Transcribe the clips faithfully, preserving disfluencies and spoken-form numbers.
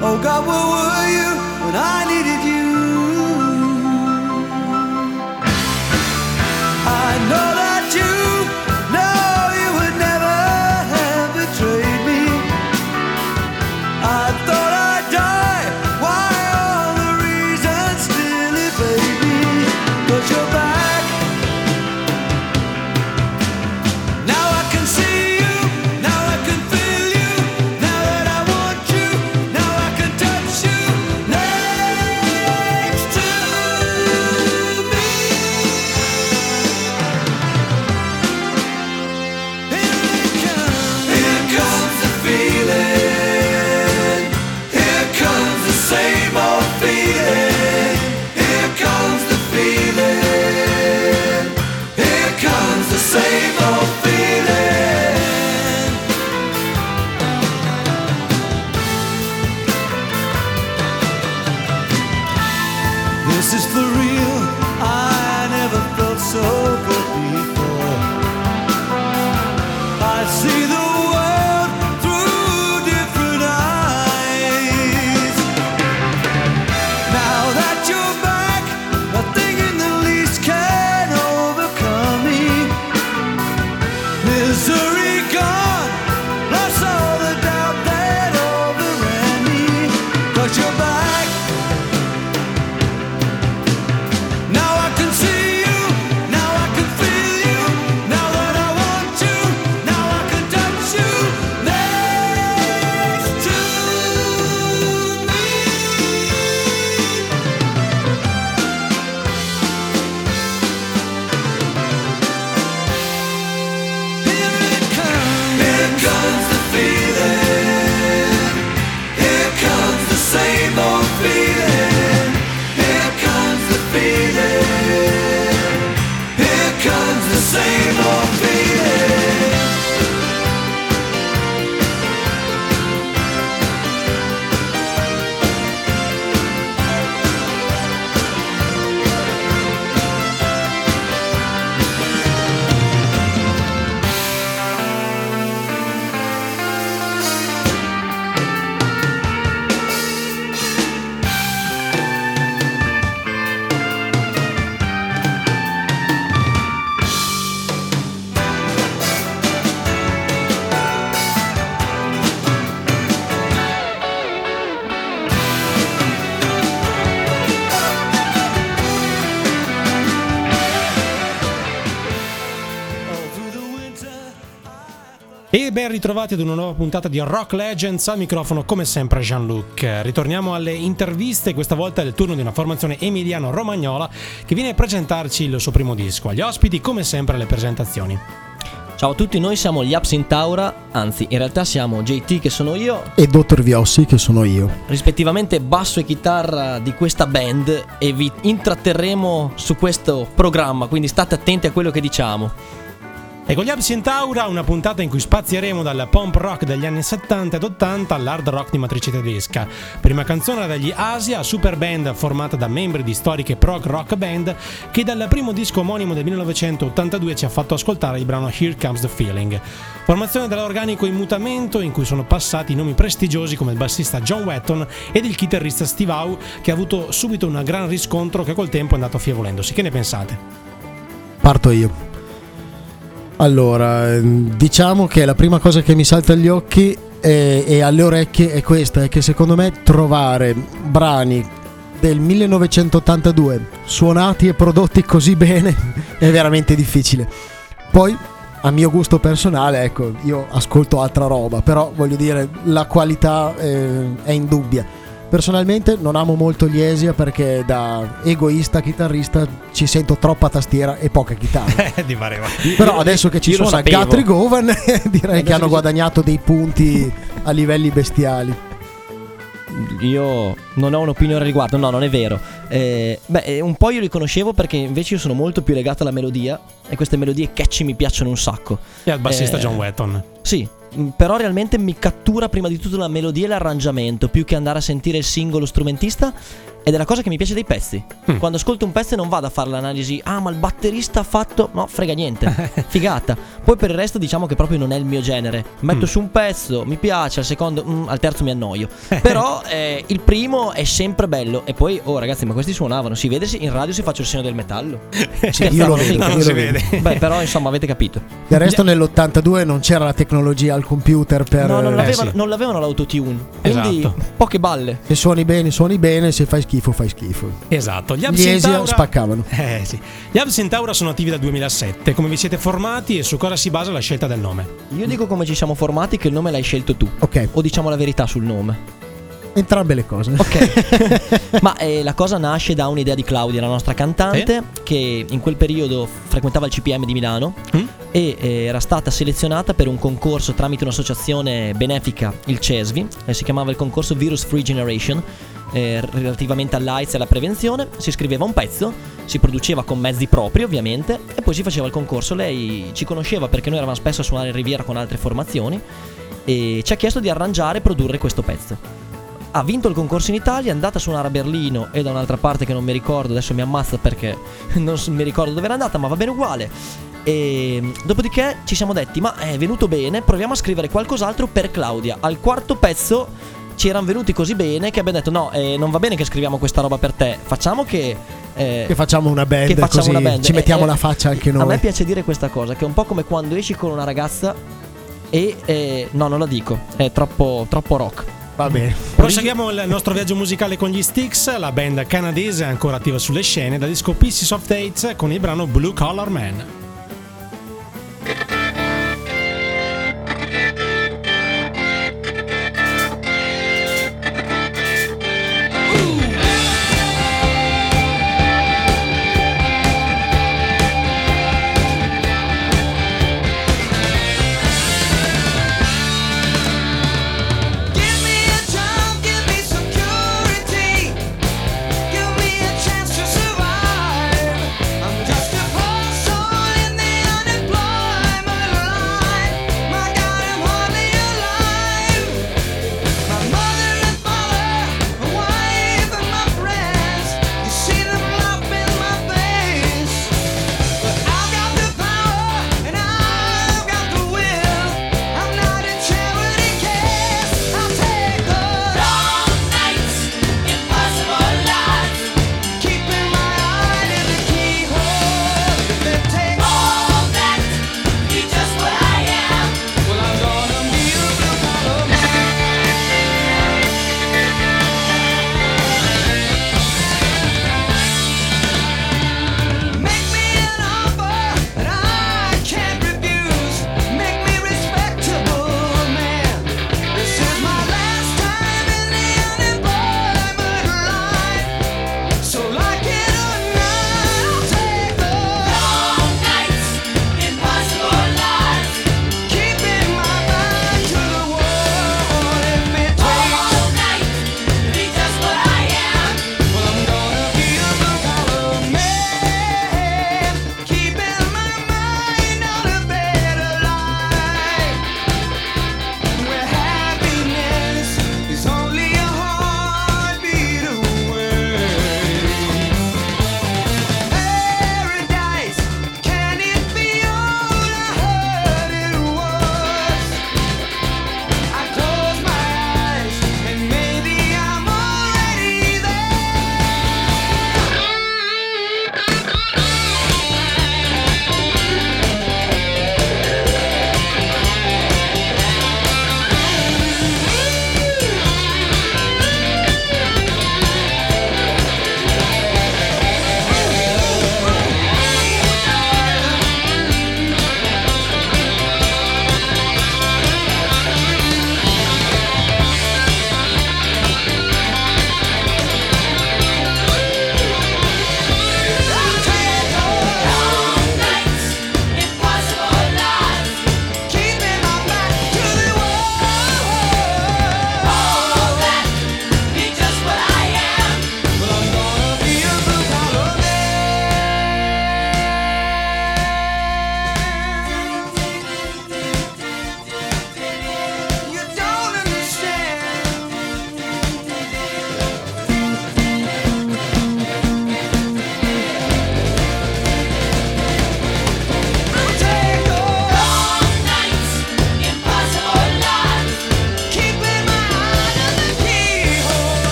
Oh God, where were you when I needed you? I know that you know you would never have betrayed me. I thought I'd die, why all the reasons still evade me? But you're back, now I can see you, now I can feel you, now that I want you, now I can touch you next to me. Here it comes, here comes the feeling, here comes the same old feeling, here comes the feeling, here comes the same old feeling. This is for real, I never felt so good before. I see the world through different eyes. Now that you're back, nothing in the least can overcome me. Misery gone, lost all the doubt that overran me. 'Cause you're back, now I can see you, now I can feel you, now that I want you, now I can touch you next to me. Here it comes, here comes the feeling, here comes the same old feeling, here comes the feeling, here comes the same old feeling. E ben ritrovati ad una nuova puntata di Rock Legends, al microfono come sempre Jean-Luc. Ritorniamo alle interviste, questa volta è il turno di una formazione emiliano-romagnola che viene a presentarci il suo primo disco. Agli ospiti come sempre le presentazioni. Ciao a tutti, noi siamo gli Absintaura, anzi in realtà siamo J T che sono io e Dottor Viossi che sono io, rispettivamente basso e chitarra di questa band, e vi intratterremo su questo programma, quindi state attenti a quello che diciamo. E con gli Absintaura una puntata in cui spazieremo dal punk rock degli anni settanta ed ottanta all'hard rock di matrice tedesca. Prima canzone era degli Asia, super band formata da membri di storiche prog rock band che dal primo disco omonimo del millenovecentottantadue ci ha fatto ascoltare il brano Here Comes the Feeling. Formazione dall'organico in mutamento in cui sono passati nomi prestigiosi come il bassista John Wetton ed il chitarrista Steve Howe, che ha avuto subito un gran riscontro che col tempo è andato affievolendosi. Che ne pensate? Parto io. Allora, diciamo che la prima cosa che mi salta agli occhi e, e alle orecchie è questa, è che secondo me trovare brani del millenovecentottantadue suonati e prodotti così bene è veramente difficile. Poi, a mio gusto personale, ecco, io ascolto altra roba, però voglio dire, la qualità eh, è indubbia. Personalmente non amo molto gli Asia perché da egoista chitarrista ci sento troppa tastiera e poca chitarra. Di pareva. Però adesso che ci Io lo suona sapevo. Guthrie Govan direi Adesso che hanno che guadagnato dei punti a livelli bestiali. Io non ho un'opinione al riguardo, no, non è vero. Eh, beh, un po' io li conoscevo perché invece io sono molto più legato alla melodia e queste melodie catchy mi piacciono un sacco. E al bassista Eh, John Wetton. Sì, mh, però realmente mi cattura prima di tutto la melodia e l'arrangiamento, più che andare a sentire il singolo strumentista. ed è la cosa che mi piace dei pezzi. Mm. Quando ascolto un pezzo e non vado a fare l'analisi, ah ma il batterista ha fatto, no, frega niente, figata. Poi per il resto diciamo che proprio non è il mio genere. Metto Mm. su un pezzo, mi piace, al secondo, mm, al terzo mi annoio. Però eh, il primo è sempre bello. E poi, oh ragazzi, ma questi suonavano, si vede in radio se faccio il segno del metallo. io lo vedo, No, non io si lo vedo. vede. Beh, però insomma avete capito. Del resto nell'ottantadue non c'era la tecnologia al computer per No, non Eh, l'avevano, sì. non l'avevano l'autotune. Quindi Esatto. poche balle. se suoni bene, suoni bene, se fai schifo, fai schifo. Esatto, gli Gli Absinthe Esia Aura spaccavano. Eh sì. Gli Absinthe Aura sono attivi dal duemilasette. Come vi siete formati e su cosa si basa la scelta del nome? Io dico come ci siamo formati, che il nome l'hai scelto tu. Ok, O diciamo la verità sul nome. entrambe le cose. Ok. Ma eh, la cosa nasce da un'idea di Claudia, la nostra cantante, che in quel periodo frequentava il C P M di Milano Mm? e eh, era stata selezionata per un concorso tramite un'associazione benefica, il CESVI, eh, si chiamava il concorso Virus Free Generation, eh, relativamente all'AIDS e alla prevenzione. Si scriveva un pezzo, si produceva con mezzi propri ovviamente e poi si faceva il concorso. Lei ci conosceva perché noi eravamo spesso a suonare in Riviera con altre formazioni e ci ha chiesto di arrangiare e produrre questo pezzo. Ha vinto il concorso in Italia, è andata a suonare a Berlino e da un'altra parte che non mi ricordo, adesso mi ammazza perché non s- mi ricordo dove era andata, ma va bene uguale. E dopodiché ci siamo detti, ma è venuto bene, proviamo a scrivere qualcos'altro per Claudia. Al quarto pezzo ci erano venuti così bene che abbiamo detto no, eh, non va bene che scriviamo questa roba per te, facciamo che... eh, Che facciamo una band, che facciamo così una band. ci Eh, mettiamo eh, la faccia anche A me noi. piace dire questa cosa, che è un po' come quando esci con una ragazza e... eh, no, non la dico, è troppo, troppo rock. Va bene. Proseguiamo il nostro viaggio musicale con gli Styx. La band canadese è ancora attiva sulle scene dal disco Pieces of Dates con il brano Blue Collar Man. Give me a job, give me security, give me a chance to survive. I'm just a poor soul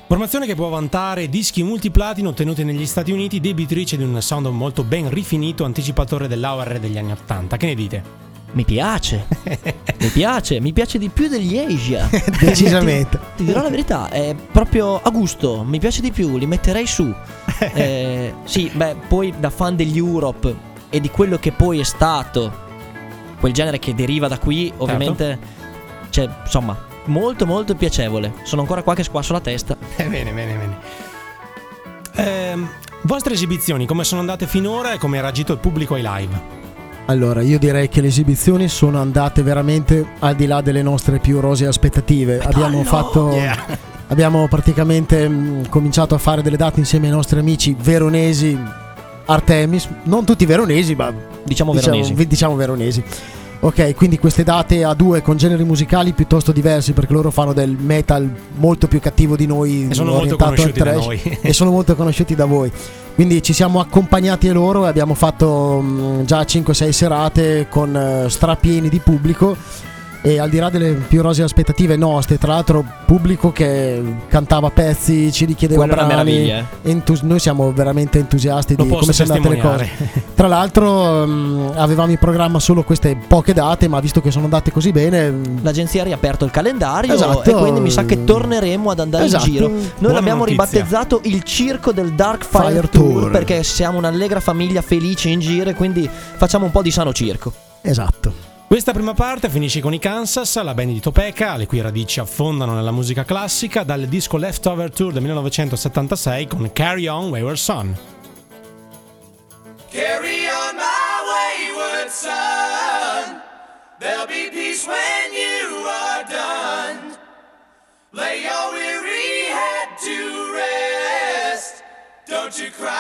Formazione che può vantare dischi multiplatino ottenuti negli Stati Uniti, debitrice di un sound molto ben rifinito, anticipatore dell'A R degli anni ottanta. Che ne dite? Mi piace, mi piace, mi piace di più degli Asia. Decisamente. Ti, ti dirò la verità, è proprio a gusto, mi piace di più, li metterei su. Eh, sì, beh, poi da fan degli Europe e di quello che poi è stato quel genere che deriva da qui, ovviamente, cioè, insomma, molto molto piacevole. Sono ancora qua che squasso la testa. Eh, bene, bene, bene. Ehm, vostre esibizioni, come sono andate finora e come ha reagito il pubblico ai live? Allora, io direi che le esibizioni sono andate veramente al di là delle nostre più rosee aspettative. Abbiamo fatto Yeah. abbiamo praticamente mh, cominciato a fare delle date insieme ai nostri amici veronesi Artemis, non tutti veronesi, ma Diciamo diciamo veronesi. vi- diciamo veronesi. Ok, quindi queste date a due con generi musicali piuttosto diversi, perché loro fanno del metal molto più cattivo di noi, E sono molto orientato al conosciuti da thrash, noi. e sono molto conosciuti da voi. Quindi ci siamo accompagnati a loro e abbiamo fatto mh, già cinque sei serate con eh, strapieni di pubblico. E al di là delle più rosee aspettative nostre, tra l'altro pubblico che cantava pezzi, ci richiedeva Quella è una brani, meraviglia, eh. entus- noi siamo veramente entusiasti Lo di posso come sono andate le cose. testimoniare. Tra l'altro mh, avevamo in programma solo queste poche date, ma visto che sono andate così bene, mh, L'agenzia ha riaperto il calendario Esatto. e quindi mi sa che torneremo ad andare Esatto. in giro. Noi Buona l'abbiamo notizia. ribattezzato il circo del Dark Fire, Fire Tour, Tour. perché siamo un'allegra famiglia felice in giro e quindi facciamo un po' di sano circo. esatto. Questa prima parte finisce con i Kansas, la band di Topeka, le cui radici affondano nella musica classica, dal disco Leftover Tour del millenovecentosettantasei con Carry On Wayward Son. Carry on my wayward son. There'll be peace when you are done. Lay your weary head to rest. Don't you cry.